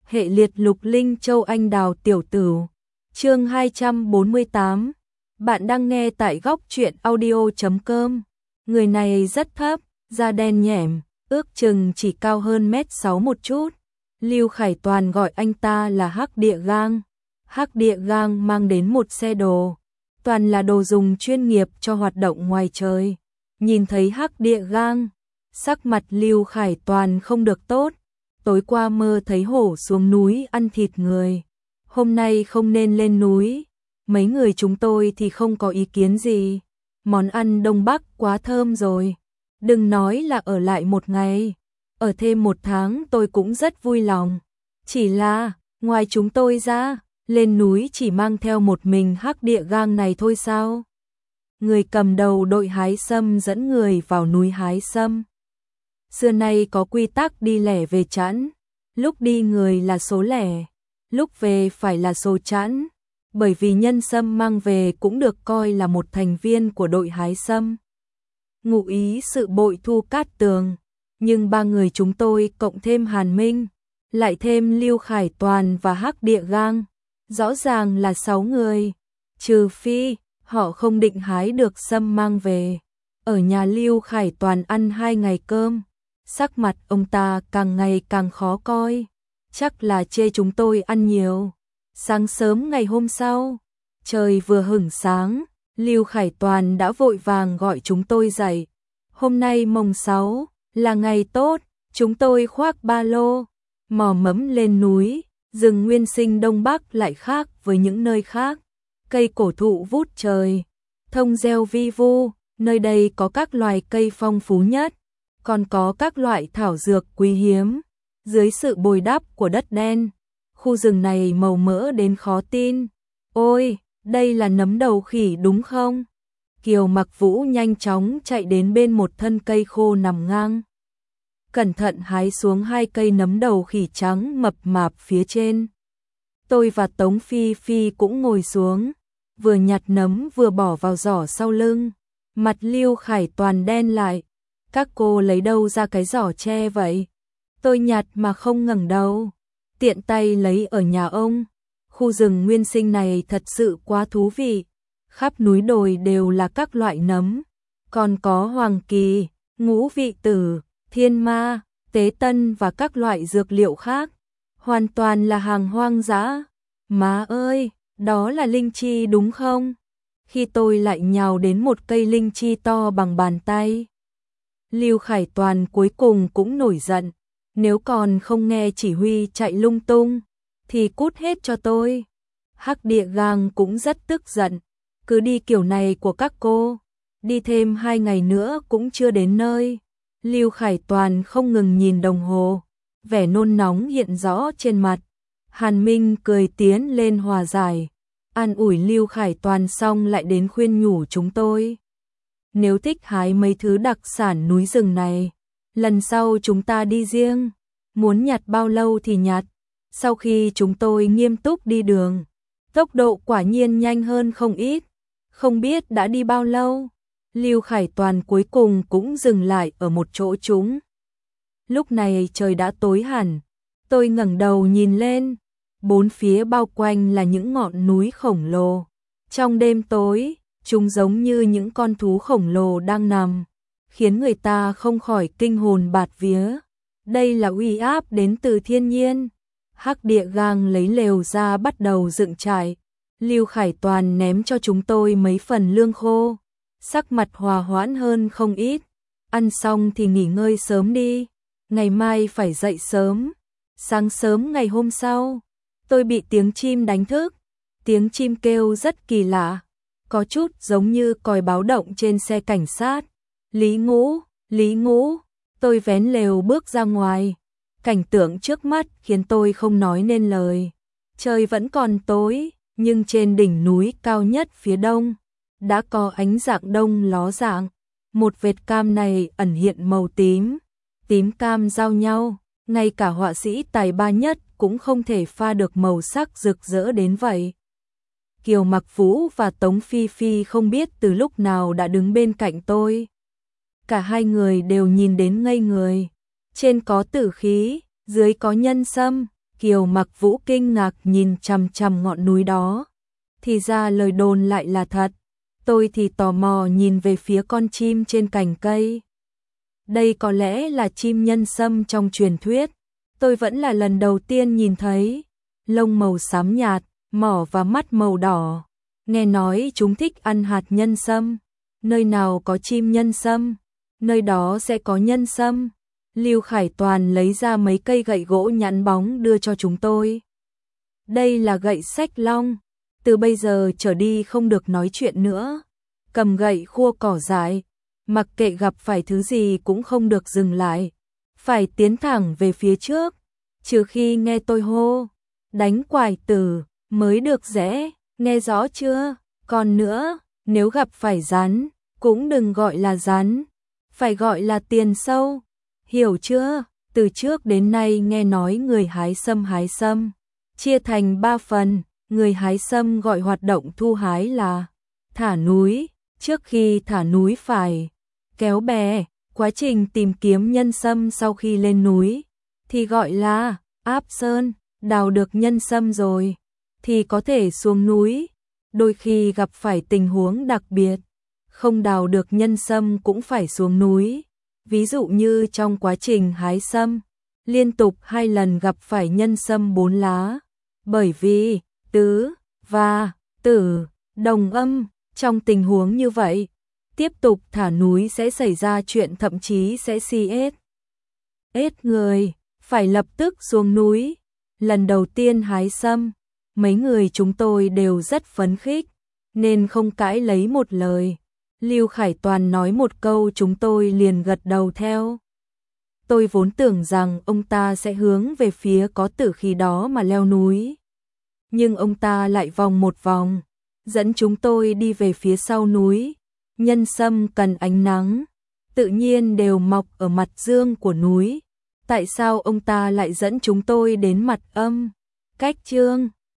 Hệ liệt lục linh châu anh đào tiểu tử. Chương 248. Bạn đang nghe tại góc truyện audio.com. Người này rất thấp, da đen nhẻm, ước chừng chỉ cao hơn mét 6 một chút. Lưu Khải Toàn gọi anh ta là Hắc Địa Gang. Hắc Địa Gang mang đến một xe đồ, toàn là đồ dùng chuyên nghiệp cho hoạt động ngoài trời. Nhìn thấy Hắc Địa Gang, sắc mặt Lưu Khải Toàn không được tốt. Tối qua mơ thấy hổ xuống núi ăn thịt người, hôm nay không nên lên núi. Mấy người chúng tôi thì không có ý kiến gì. Món ăn Đông Bắc quá thơm rồi. Đừng nói là ở lại một ngày, ở thêm một tháng tôi cũng rất vui lòng. Chỉ là, ngoài chúng tôi ra, lên núi chỉ mang theo một mình Hắc Địa Gang này thôi sao? Người cầm đầu đội hái sâm dẫn người vào núi hái sâm. Xưa nay có quy tắc đi lẻ về chẵn, lúc đi người là số lẻ, lúc về phải là số chẵn, bởi vì nhân sâm mang về cũng được coi là một thành viên của đội hái sâm. Ngụ ý sự bội thu Cát Tường, nhưng ba người chúng tôi cộng thêm Hàn Minh, lại thêm Lưu Khải Toàn và Hắc Địa Gang, rõ ràng là 6 người, trừ phi họ không định hái được sâm mang về. Ở nhà Lưu Khải Toàn ăn 2 ngày cơm, sắc mặt ông ta càng ngày càng khó coi, chắc là chê chúng tôi ăn nhiều. Sáng sớm ngày hôm sau, trời vừa hửng sáng, Lưu Khải Toàn đã vội vàng gọi chúng tôi dậy. Hôm nay mồng 6, là ngày tốt, chúng tôi khoác ba lô, mò mẫm lên núi. Rừng nguyên sinh Đông Bắc lại khác với những nơi khác. Cây cổ thụ vút trời, thông reo vi vu, nơi đây có các loài cây phong phú nhất, còn có các loại thảo dược quý hiếm. Dưới sự bồi đắp của đất đen, khu rừng này màu mỡ đến khó tin. Ôi, đây là nấm đầu khỉ đúng không? Kiều Mặc Vũ nhanh chóng chạy đến bên một thân cây khô nằm ngang, cẩn thận hái xuống 2 cây nấm đầu khỉ trắng mập mạp phía trên. Tôi và Tống Phi Phi cũng ngồi xuống, vừa nhặt nấm vừa bỏ vào giỏ sau lưng. Mặt Lưu Khải Toàn đen lại. Các cô lấy đâu ra cái giỏ tre vậy? Tôi nhặt mà không ngẩng đầu, tiện tay lấy ở nhà ông. Khu rừng nguyên sinh này thật sự quá thú vị, khắp núi đồi đều là các loại nấm, còn có hoàng kỳ, ngũ vị tử, thiên ma, tế tân và các loại dược liệu khác, hoàn toàn là hàng hoang dã. Má ơi, đó là linh chi đúng không? Khi tôi lại nhào đến một cây linh chi to bằng bàn tay. Lưu Khải Toàn cuối cùng cũng nổi giận, nếu còn không nghe chỉ huy chạy lung tung, thì cút hết cho tôi. Hắc Địa Gang cũng rất tức giận, cứ đi kiểu này của các cô, đi thêm 2 ngày nữa cũng chưa đến nơi. Lưu Khải Toàn không ngừng nhìn đồng hồ, vẻ nôn nóng hiện rõ trên mặt. Hàn Minh cười tiến lên hòa giải, an ủi Lưu Khải Toàn xong lại đến khuyên nhủ chúng tôi. Nếu thích hái mấy thứ đặc sản núi rừng này, lần sau chúng ta đi riêng, muốn nhặt bao lâu thì nhặt. Sau khi chúng tôi nghiêm túc đi đường, tốc độ quả nhiên nhanh hơn không ít, không biết đã đi bao lâu. Lưu Khải Toàn cuối cùng cũng dừng lại ở một chỗ trũng. Lúc này trời đã tối hẳn, tôi ngẩng đầu nhìn lên, bốn phía bao quanh là những ngọn núi khổng lồ. Trong đêm tối, chúng giống như những con thú khổng lồ đang nằm, khiến người ta không khỏi kinh hồn bạt vía. Đây là uy áp đến từ thiên nhiên. Hắc Địa Gang lấy lều ra bắt đầu dựng trại. Lưu Khải Toàn ném cho chúng tôi mấy phần lương khô, sắc mặt hòa hoãn hơn không ít. Ăn xong thì nghỉ ngơi sớm đi, ngày mai phải dậy sớm. Sáng sớm ngày hôm sau, tôi bị tiếng chim đánh thức. Tiếng chim kêu rất kỳ lạ, có chút giống như còi báo động trên xe cảnh sát. Lý Ngũ, Lý Ngũ. Tôi vén lều bước ra ngoài. Cảnh tượng trước mắt khiến tôi không nói nên lời. Trời vẫn còn tối, nhưng trên đỉnh núi cao nhất phía đông đã có ánh dạng đông ló dạng. Một vệt cam này ẩn hiện màu tím, tím cam giao nhau, ngay cả họa sĩ tài ba nhất cũng không thể pha được màu sắc rực rỡ đến vậy. Kiều Mặc Vũ và Tống Phi Phi không biết từ lúc nào đã đứng bên cạnh tôi. Cả hai người đều nhìn đến ngây người. Trên có tử khí, dưới có nhân sâm, Kiều Mặc Vũ kinh ngạc nhìn chằm chằm ngọn núi đó. Thì ra lời đồn lại là thật. Tôi thì tò mò nhìn về phía con chim trên cành cây. Đây có lẽ là chim nhân sâm trong truyền thuyết. Tôi vẫn là lần đầu tiên nhìn thấy. Lông màu xám nhạt, mỏ và mắt màu đỏ. Nghe nói chúng thích ăn hạt nhân sâm. Nơi nào có chim nhân sâm, nơi đó sẽ có nhân sâm. Lưu Khải Toàn lấy ra mấy cây gậy gỗ nhẵn bóng đưa cho chúng tôi. Đây là gậy xách long. Từ bây giờ trở đi không được nói chuyện nữa. Cầm gậy khua cỏ dại. Mặc kệ gặp phải thứ gì cũng không được dừng lại. Phải tiến thẳng về phía trước. Trừ khi nghe tôi hô. Đánh quải tử mới được rẽ. Nghe rõ chưa? Còn nữa, nếu gặp phải rắn, cũng đừng gọi là rắn. Phải gọi là tiền sâu. Hiểu chưa? Từ trước đến nay nghe nói người hái sâm chia thành 3 phần. Người hái sâm gọi hoạt động thu hái là thả núi. Trước khi thả núi phải kéo bè. Quá trình tìm kiếm nhân sâm sau khi lên núi thì gọi là áp sơn. Đào được nhân sâm rồi thì có thể xuống núi. Đôi khi gặp phải tình huống đặc biệt, không đào được nhân sâm cũng phải xuống núi. Ví dụ như trong quá trình hái sâm, liên tục 2 lần gặp phải nhân sâm 4 lá. Bởi vì tứ và tử đồng âm, trong tình huống như vậy, tiếp tục thả núi sẽ xảy ra chuyện thậm chí sẽ ết người, phải lập tức xuống núi. Lần đầu tiên hái sâm, mấy người chúng tôi đều rất phấn khích, nên không cãi lấy một lời. Lưu Khải Toàn nói một câu chúng tôi liền gật đầu theo. Tôi vốn tưởng rằng ông ta sẽ hướng về phía có tử khí đó mà leo núi. Nhưng ông ta lại vòng một vòng, dẫn chúng tôi đi về phía sau núi. Nhân sâm cần ánh nắng, tự nhiên đều mọc ở mặt dương của núi. Tại sao ông ta lại dẫn chúng tôi đến mặt âm? Cách Chương